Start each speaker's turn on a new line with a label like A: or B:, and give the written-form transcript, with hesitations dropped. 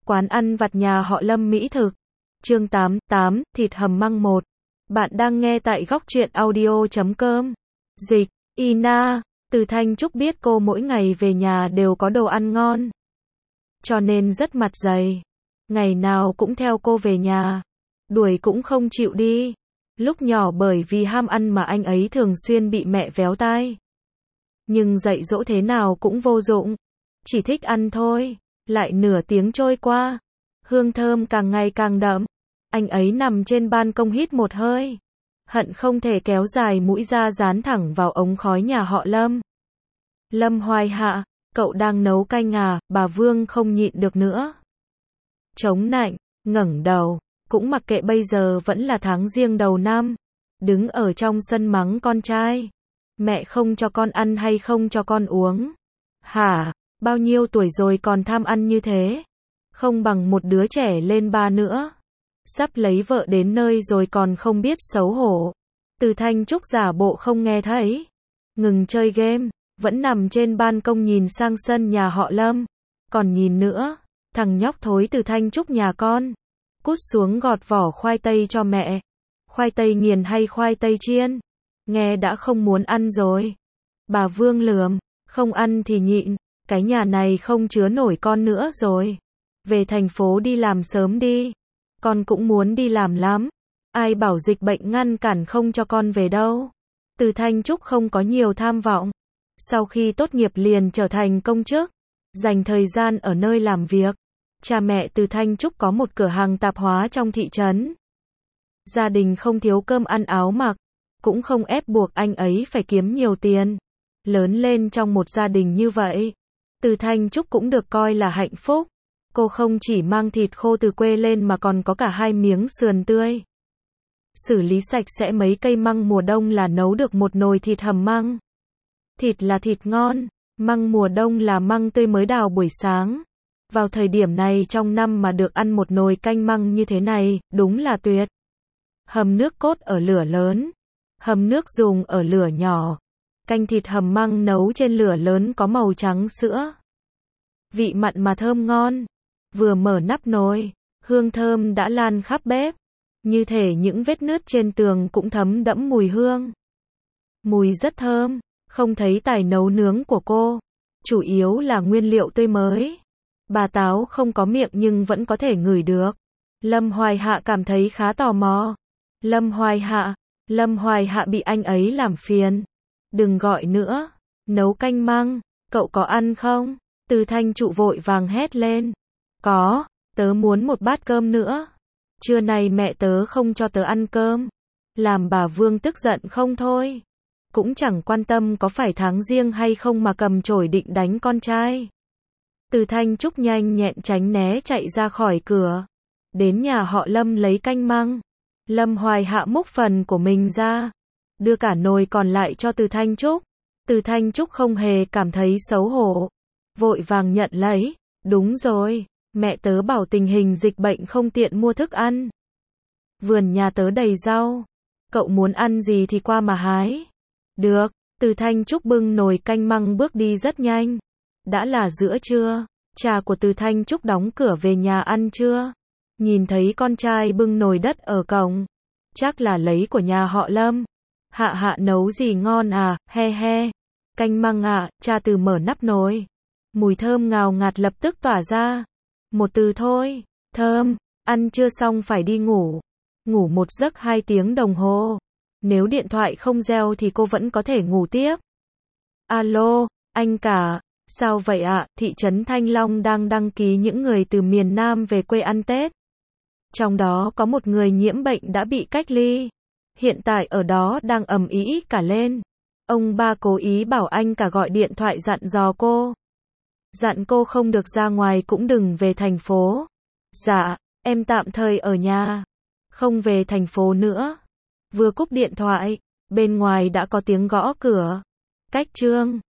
A: Quán ăn vặt nhà họ Lâm mỹ thực. Chương 88, thịt hầm măng 1. Bạn đang nghe tại góc truyện audio.com. Dịch, Ina, Từ Thanh Trúc biết cô mỗi ngày về nhà đều có đồ ăn ngon. Cho nên rất mặt dày. Ngày nào cũng theo cô về nhà. Đuổi cũng không chịu đi. Lúc nhỏ bởi vì ham ăn mà anh ấy thường xuyên bị mẹ véo tai. Nhưng dạy dỗ thế nào cũng vô dụng. Chỉ thích ăn thôi. Lại nửa tiếng trôi qua. Hương thơm càng ngày càng đậm. Anh ấy nằm trên ban công hít một hơi. Hận không thể kéo dài mũi ra dán thẳng vào ống khói nhà họ Lâm. Lâm Hoài Hạ, cậu đang nấu canh à? Bà Vương không nhịn được nữa. Chống nạnh, ngẩng đầu, cũng mặc kệ bây giờ vẫn là tháng giêng đầu năm. Đứng ở trong sân mắng con trai. Mẹ không cho con ăn hay không cho con uống? Hả? Bao nhiêu tuổi rồi còn tham ăn như thế? Không bằng một đứa trẻ lên ba nữa. Sắp lấy vợ đến nơi rồi còn không biết xấu hổ. Từ Thanh Trúc giả bộ không nghe thấy. Ngừng chơi game, vẫn nằm trên ban công nhìn sang sân nhà họ Lâm. Còn nhìn nữa, thằng nhóc thối Từ Thanh Trúc nhà con. Cút xuống gọt vỏ khoai tây cho mẹ. Khoai tây nghiền hay khoai tây chiên? Nghe đã không muốn ăn rồi. Bà Vương lườm, không ăn thì nhịn. Cái nhà này không chứa nổi con nữa rồi. Về thành phố đi làm sớm đi. Con cũng muốn đi làm lắm. Ai bảo dịch bệnh ngăn cản không cho con về đâu. Từ Thanh Trúc không có nhiều tham vọng. Sau khi tốt nghiệp liền trở thành công chức. Dành thời gian ở nơi làm việc. Cha mẹ Từ Thanh Trúc có một cửa hàng tạp hóa trong thị trấn. Gia đình không thiếu cơm ăn áo mặc. Cũng không ép buộc anh ấy phải kiếm nhiều tiền. Lớn lên trong một gia đình như vậy. Từ Thanh Trúc cũng được coi là hạnh phúc. Cô không chỉ mang thịt khô từ quê lên mà còn có cả 2 miếng sườn tươi. Xử lý sạch sẽ mấy cây măng mùa đông là nấu được một nồi thịt hầm măng. Thịt là thịt ngon, măng mùa đông là măng tươi mới đào buổi sáng. Vào thời điểm này trong năm mà được ăn một nồi canh măng như thế này, đúng là tuyệt. Hầm nước cốt ở lửa lớn, hầm nước dùng ở lửa nhỏ. Canh thịt hầm măng nấu trên lửa lớn có màu trắng sữa. Vị mặn mà thơm ngon. Vừa mở nắp nồi, hương thơm đã lan khắp bếp. Như thể những vết nứt trên tường cũng thấm đẫm mùi hương. Mùi rất thơm, không thấy tài nấu nướng của cô. Chủ yếu là nguyên liệu tươi mới. Bà Táo không có miệng nhưng vẫn có thể ngửi được. Lâm Hoài Hạ cảm thấy khá tò mò. Lâm Hoài Hạ bị anh ấy làm phiền. Đừng gọi nữa. Nấu canh măng, cậu có ăn không? Từ Thanh Trụ vội vàng hét lên. Có, tớ muốn một bát cơm nữa. Trưa nay mẹ tớ không cho tớ ăn cơm. Làm bà Vương tức giận không thôi. Cũng chẳng quan tâm có phải tháng giêng hay không mà cầm chổi định đánh con trai. Từ Thanh Trúc nhanh nhẹn tránh né chạy ra khỏi cửa. Đến nhà họ Lâm lấy canh măng. Lâm Hoài Hạ múc phần của mình ra. Đưa cả nồi còn lại cho Từ Thanh Trúc. Từ Thanh Trúc không hề cảm thấy xấu hổ. Vội vàng nhận lấy. Đúng rồi, mẹ tớ bảo tình hình dịch bệnh không tiện mua thức ăn. Vườn nhà tớ đầy rau. Cậu muốn ăn gì thì qua mà hái. Được, Từ Thanh Trúc bưng nồi canh măng bước đi rất nhanh. Đã là giữa trưa, cha của Từ Thanh Trúc đóng cửa về nhà ăn trưa. Nhìn thấy con trai bưng nồi đất ở cổng. Chắc là lấy của nhà họ Lâm. Hạ nấu gì ngon à, he he. Canh măng à, cha Từ mở nắp nồi. Mùi thơm ngào ngạt lập tức tỏa ra. Một từ thôi, thơm. Ăn chưa xong phải đi ngủ. Ngủ một giấc 2 tiếng đồng hồ. Nếu điện thoại không reo thì cô vẫn có thể ngủ tiếp. Alo, anh cả. Sao vậy ạ? Thị trấn Thanh Long đang đăng ký những người từ miền Nam về quê ăn Tết. Trong đó có một người nhiễm bệnh đã bị cách ly. Hiện tại ở đó đang ầm ĩ cả lên. Ông ba cố ý bảo anh cả gọi điện thoại dặn dò cô. Dặn cô không được ra ngoài cũng đừng về thành phố. Dạ, em tạm thời ở nhà. Không về thành phố nữa. Vừa cúp điện thoại, bên ngoài đã có tiếng gõ cửa. Cách Trương,